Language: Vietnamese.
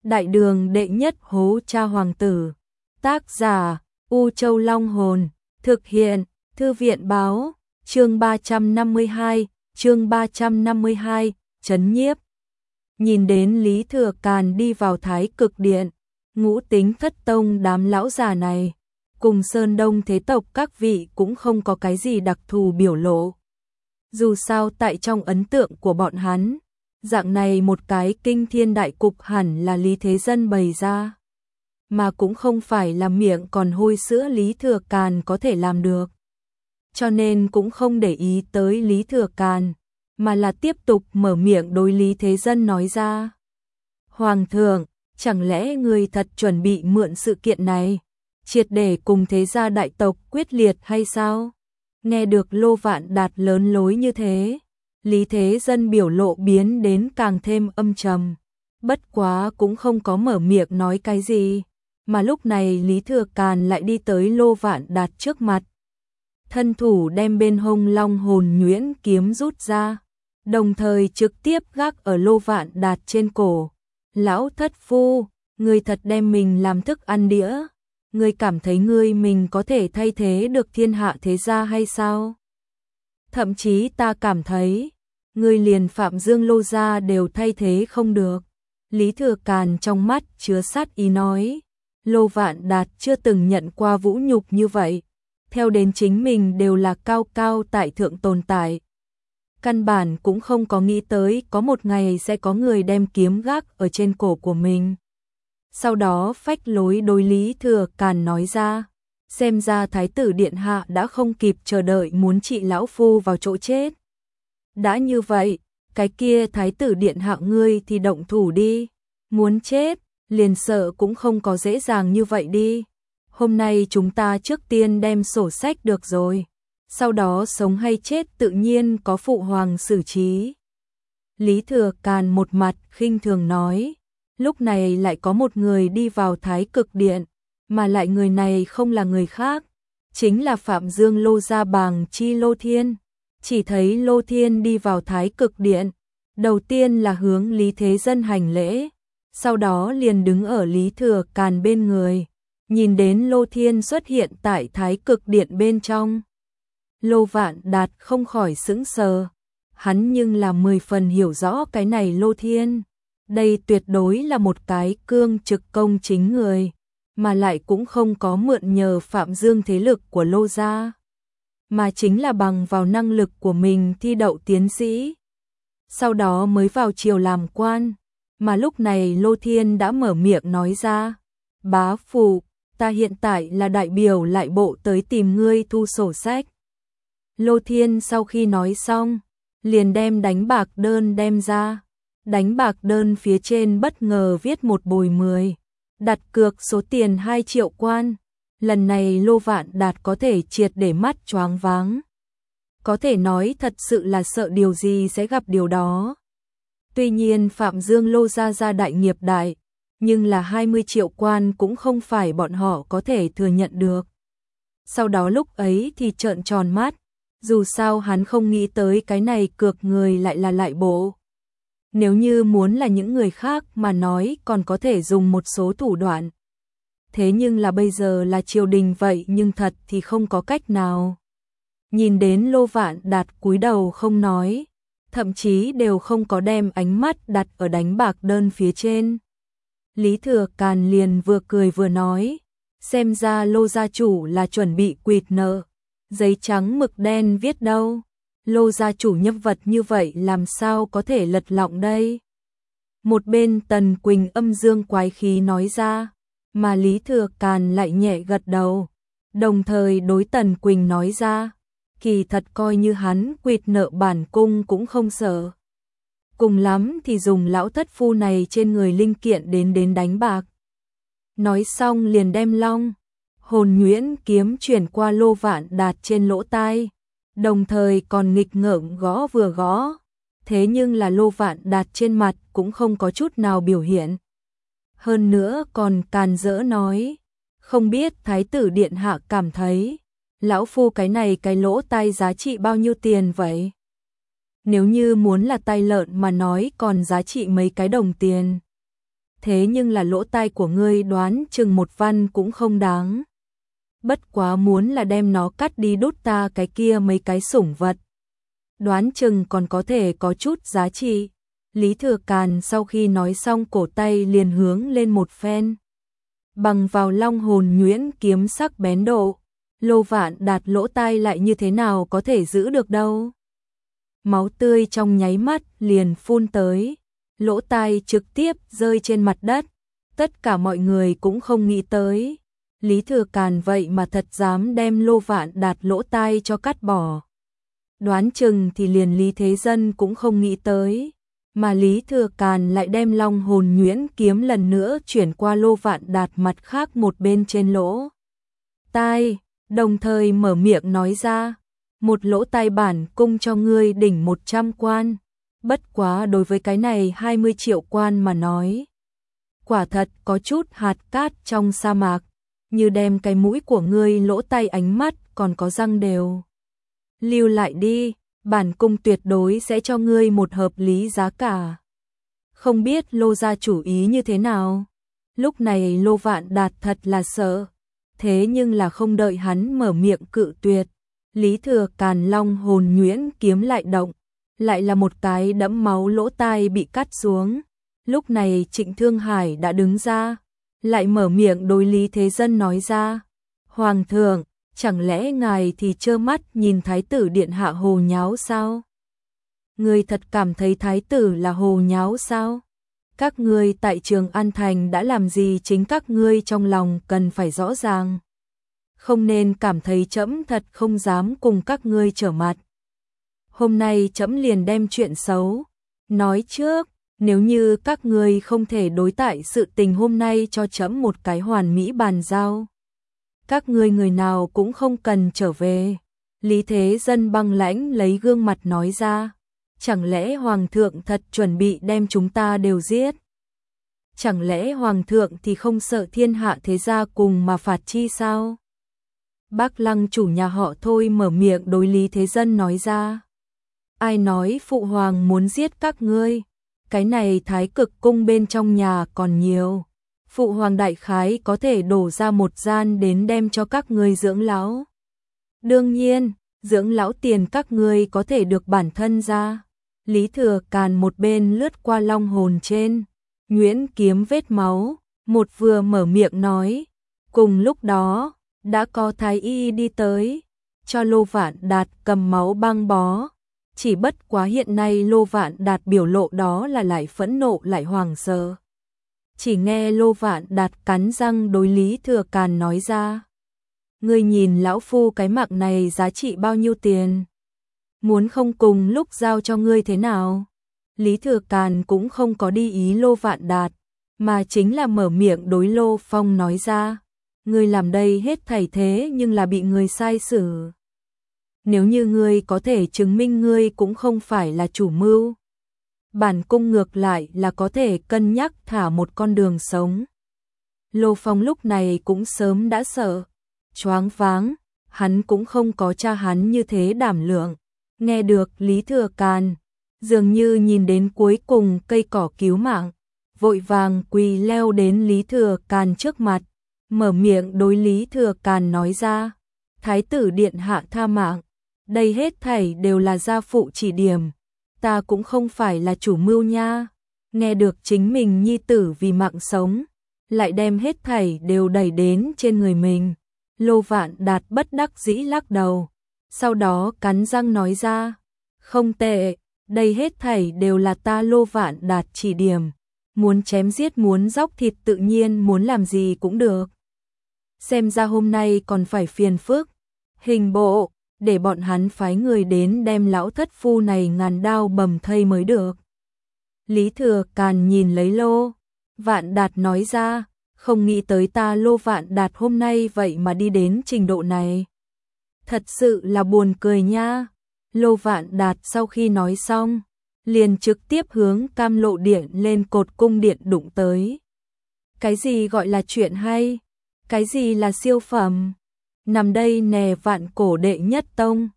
Đại đường đệ nhất hố cha hoàng tử. Tác giả U Châu Long Hồn. Thực hiện Thư viện Báo. Chương 352, Trấn nhiếp. Nhìn đến Lý Thừa Càn đi vào Thái Cực Điện, Ngũ Tính Thất Tông đám lão già này, cùng Sơn Đông thế tộc các vị cũng không có cái gì đặc thù biểu lộ. Dù sao tại trong ấn tượng của bọn hắn, dạng này một cái kinh thiên đại cục hẳn là Lý Thế Dân bày ra, mà cũng không phải là miệng còn hôi sữa Lý Thừa Càn có thể làm được. Cho nên cũng không để ý tới Lý Thừa Càn, mà là tiếp tục mở miệng đối Lý Thế Dân nói ra. Hoàng thượng, chẳng lẽ người thật chuẩn bị mượn sự kiện này, triệt để cùng thế gia đại tộc quyết liệt hay sao? Nghe được Lô Vạn Đạt lớn lối như thế, Lý Thế Dân biểu lộ biến đến càng thêm âm trầm. Bất quá cũng không có mở miệng nói cái gì, mà lúc này Lý Thừa Càn lại đi tới Lô Vạn Đạt trước mặt. Thân thủ đem bên hông Long Hồn Nhuyễn kiếm rút ra, đồng thời trực tiếp gác ở Lô Vạn Đạt trên cổ. Lão thất phu, ngươi thật đem mình làm thức ăn đĩa, ngươi cảm thấy ngươi mình có thể thay thế được thiên hạ thế gia hay sao? Thậm chí ta cảm thấy, ngươi liền Phạm Dương Lô gia đều thay thế không được. Lý Thừa Càn trong mắt chứa sát ý nói, Lô Vạn Đạt chưa từng nhận qua vũ nhục như vậy, theo đến chính mình đều là cao cao tại thượng tồn tại. Căn bản cũng không có nghĩ tới có một ngày sẽ có người đem kiếm gác ở trên cổ của mình. Sau đó phách lối đối Lý Thừa Càn nói ra, xem ra Thái tử Điện Hạ đã không kịp chờ đợi muốn trị lão phu vào chỗ chết. Đã như vậy, cái kia Thái tử Điện Hạ ngươi thì động thủ đi, muốn chết, liền sợ cũng không có dễ dàng như vậy đi. Hôm nay chúng ta trước tiên đem sổ sách được rồi, sau đó sống hay chết tự nhiên có phụ hoàng xử trí. Lý Thừa Càn một mặt khinh thường nói, lúc này lại có một người đi vào Thái Cực Điện, mà lại người này không là người khác, chính là Phạm Dương Lô gia Bàng Chi Lô Thiên. Chỉ thấy Lô Thiên đi vào Thái Cực Điện, đầu tiên là hướng Lý Thế Dân hành lễ, sau đó liền đứng ở Lý Thừa Càn bên người, nhìn đến Lô Thiên xuất hiện tại Thái Cực Điện bên trong. Lô Vạn Đạt không khỏi sững sờ, hắn nhưng là 10 phần hiểu rõ cái này Lô Thiên. Đây tuyệt đối là một cái cương trực công chính người, mà lại cũng không có mượn nhờ Phạm Dương thế lực của Lô gia, mà chính là bằng vào năng lực của mình thi đậu tiến sĩ, sau đó mới vào triều làm quan. Mà lúc này Lô Thiên đã mở miệng nói ra, bá phụ, ta hiện tại là đại biểu lại bộ tới tìm ngươi thu sổ sách. Lô Thiên sau khi nói xong, liền đem đánh bạc đơn đem ra. Đánh bạc đơn phía trên bất ngờ viết một bồi 10, đặt cược số tiền 2 triệu quan. Lần này Lô Vạn Đạt có thể triệt để mắt choáng váng. Có thể nói thật sự là sợ điều gì sẽ gặp điều đó. Tuy nhiên Phạm Dương Lô gia đại nghiệp đại, nhưng là 20 triệu quan cũng không phải bọn họ có thể thừa nhận được. Sau đó lúc ấy thì trợn tròn mắt, dù sao hắn không nghĩ tới cái này cược người lại là lại bộ. Nếu như muốn là những người khác mà nói còn có thể dùng một số thủ đoạn. Thế nhưng là bây giờ là triều đình vậy nhưng thật thì không có cách nào. Nhìn đến Lô Vạn Đạt cúi đầu không nói, thậm chí đều không có đem ánh mắt đặt ở đánh bạc đơn phía trên. Lý Thừa Càn liền vừa cười vừa nói, xem ra Lô gia chủ là chuẩn bị quỵt nợ, giấy trắng mực đen viết đâu. Lô gia chủ nhâm vật như vậy làm sao có thể lật lọng đây? Một bên Tần Quỳnh âm dương quái khí nói ra, mà Lý Thừa Càn lại nhẹ gật đầu, đồng thời đối Tần Quỳnh nói ra, kỳ thật coi như hắn quỵt nợ bản cung cũng không sợ. Cùng lắm thì dùng lão thất phu này trên người linh kiện đến đánh bạc. Nói xong liền đem Long Hồn Nhuyễn kiếm chuyển qua Lô Vạn Đạt trên lỗ tai, đồng thời còn nghịch ngợm gõ vừa gõ. Thế nhưng là Lô Vạn Đạt trên mặt cũng không có chút nào biểu hiện. Hơn nữa còn càn rỡ nói, không biết Thái tử Điện Hạ cảm thấy, lão phu cái này cái lỗ tai giá trị bao nhiêu tiền vậy? Nếu như muốn là tai lợn mà nói còn giá trị mấy cái đồng tiền. thế nhưng là lỗ tai của ngươi đoán chừng một văn cũng không đáng. Bất quá muốn là đem nó cắt đi đút ta cái kia mấy cái sủng vật. Đoán chừng còn có thể có chút giá trị. Lý Thừa Càn sau khi nói xong cổ tay liền hướng lên một phen. Bằng vào long hồn nhuyễn kiếm sắc bén độ, Lô Vạn Đạt lỗ tai lại như thế nào có thể giữ được đâu. Máu tươi trong nháy mắt liền phun tới, lỗ tai trực tiếp rơi trên mặt đất. Tất cả mọi người cũng không nghĩ tới. Lý Thừa Càn vậy mà thật dám đem Lô Vạn Đạt lỗ tai cho cắt bỏ. Đoán chừng thì liền Lý Thế Dân cũng không nghĩ tới. Mà Lý Thừa Càn lại đem long hồn nhuyễn kiếm lần nữa chuyển qua Lô Vạn Đạt mặt khác một bên trên lỗ tai, đồng thời mở miệng nói ra, một lỗ tai bản cung cho ngươi đỉnh 100 quan, bất quá đối với cái này 20 triệu quan mà nói. Quả thật có chút hạt cát trong sa mạc, như đem cái mũi của ngươi lỗ tai ánh mắt còn có răng đều. Lưu lại đi. Bản cung tuyệt đối sẽ cho ngươi một hợp lý giá cả. Không biết Lô gia chủ ý như thế nào? Lúc này Lô Vạn Đạt thật là sợ. Thế nhưng là không đợi hắn mở miệng cự tuyệt. Lý Thừa Càn long hồn nhuyễn kiếm lại động. Lại là một cái đẫm máu lỗ tai bị cắt xuống. Lúc này Trịnh Thương Hải đã đứng ra. Lại mở miệng đối Lý Thế Dân nói ra. Hoàng thượng, chẳng lẽ ngài thì trơ mắt nhìn thái tử điện hạ hồ nháo sao? Ngươi thật cảm thấy thái tử là hồ nháo sao? Các ngươi tại Trường An Thành đã làm gì chính các ngươi trong lòng cần phải rõ ràng. Không nên cảm thấy trẫm thật không dám cùng các ngươi trở mặt. Hôm nay trẫm liền đem chuyện xấu nói trước, nếu như các ngươi không thể đối tại sự tình hôm nay cho trẫm một cái hoàn mỹ bàn giao, các ngươi người nào cũng không cần trở về. Lý Thế Dân băng lãnh lấy gương mặt nói ra. Chẳng lẽ Hoàng thượng thật chuẩn bị đem chúng ta đều giết? Chẳng lẽ Hoàng thượng thì không sợ thiên hạ thế gia cùng mà phạt chi sao? Bác Lăng chủ nhà họ Thôi mở miệng đối Lý Thế Dân nói ra. Ai nói Phụ Hoàng muốn giết các ngươi? Cái này Thái Cực cung bên trong nhà còn nhiều. Phụ Hoàng đại khái có thể đổ ra một gian đến đem cho các ngươi dưỡng lão. Đương nhiên, dưỡng lão tiền các ngươi có thể được bản thân ra. Lý Thừa Càn một bên lướt qua long hồn trên, nhuyễn kiếm vết máu, một vừa mở miệng nói. Cùng lúc đó, đã có thái y đi tới, cho Lô Vạn Đạt cầm máu băng bó. Chỉ bất quá hiện nay Lô Vạn Đạt biểu lộ đó là lại phẫn nộ lại hoảng sợ. Chỉ nghe Lô Vạn Đạt cắn răng đối Lý Thừa Càn nói ra. Ngươi nhìn lão phu cái mạng này giá trị bao nhiêu tiền? Muốn không cùng lúc giao cho ngươi thế nào? Lý Thừa Càn cũng không có đi ý Lô Vạn Đạt, mà chính là mở miệng đối Lô Phong nói ra. Ngươi làm đây hết thảy thế nhưng là bị người sai xử. Nếu như ngươi có thể chứng minh ngươi cũng không phải là chủ mưu, bản cung ngược lại là có thể cân nhắc thả một con đường sống. Lô Phong lúc này cũng sớm đã sợ, choáng váng, hắn cũng không có cha hắn như thế đảm lượng. Nghe được Lý Thừa Càn, dường như nhìn đến cuối cùng cây cỏ cứu mạng, vội vàng quỳ leo đến Lý Thừa Càn trước mặt, mở miệng đối Lý Thừa Càn nói ra. Thái tử điện hạ tha mạng, đây hết thảy đều là gia phụ chỉ điểm. Ta cũng không phải là chủ mưu nha. Nghe được chính mình nhi tử vì mạng sống, lại đem hết thảy đều đẩy đến trên người mình. Lô Vạn Đạt bất đắc dĩ lắc đầu, sau đó cắn răng nói ra. Không tệ, đây hết thảy đều là ta Lô Vạn Đạt chỉ điểm. Muốn chém giết muốn dóc thịt tự nhiên muốn làm gì cũng được. Xem ra hôm nay còn phải phiền phức. Hình bộ, để bọn hắn phái người đến đem lão thất phu này ngàn đao bầm thây mới được. Lý Thừa Càn nhìn lấy Lô Vạn Đạt nói ra, không nghĩ tới ta Lô Vạn Đạt hôm nay vậy mà đi đến trình độ này. Thật sự là buồn cười nha. Lô Vạn Đạt sau khi nói xong, liền trực tiếp hướng Cam Lộ Điện lên cột cung điện đụng tới. Cái gì gọi là chuyện hay? Cái gì là siêu phẩm? Nằm đây nè vạn cổ đệ nhất tông,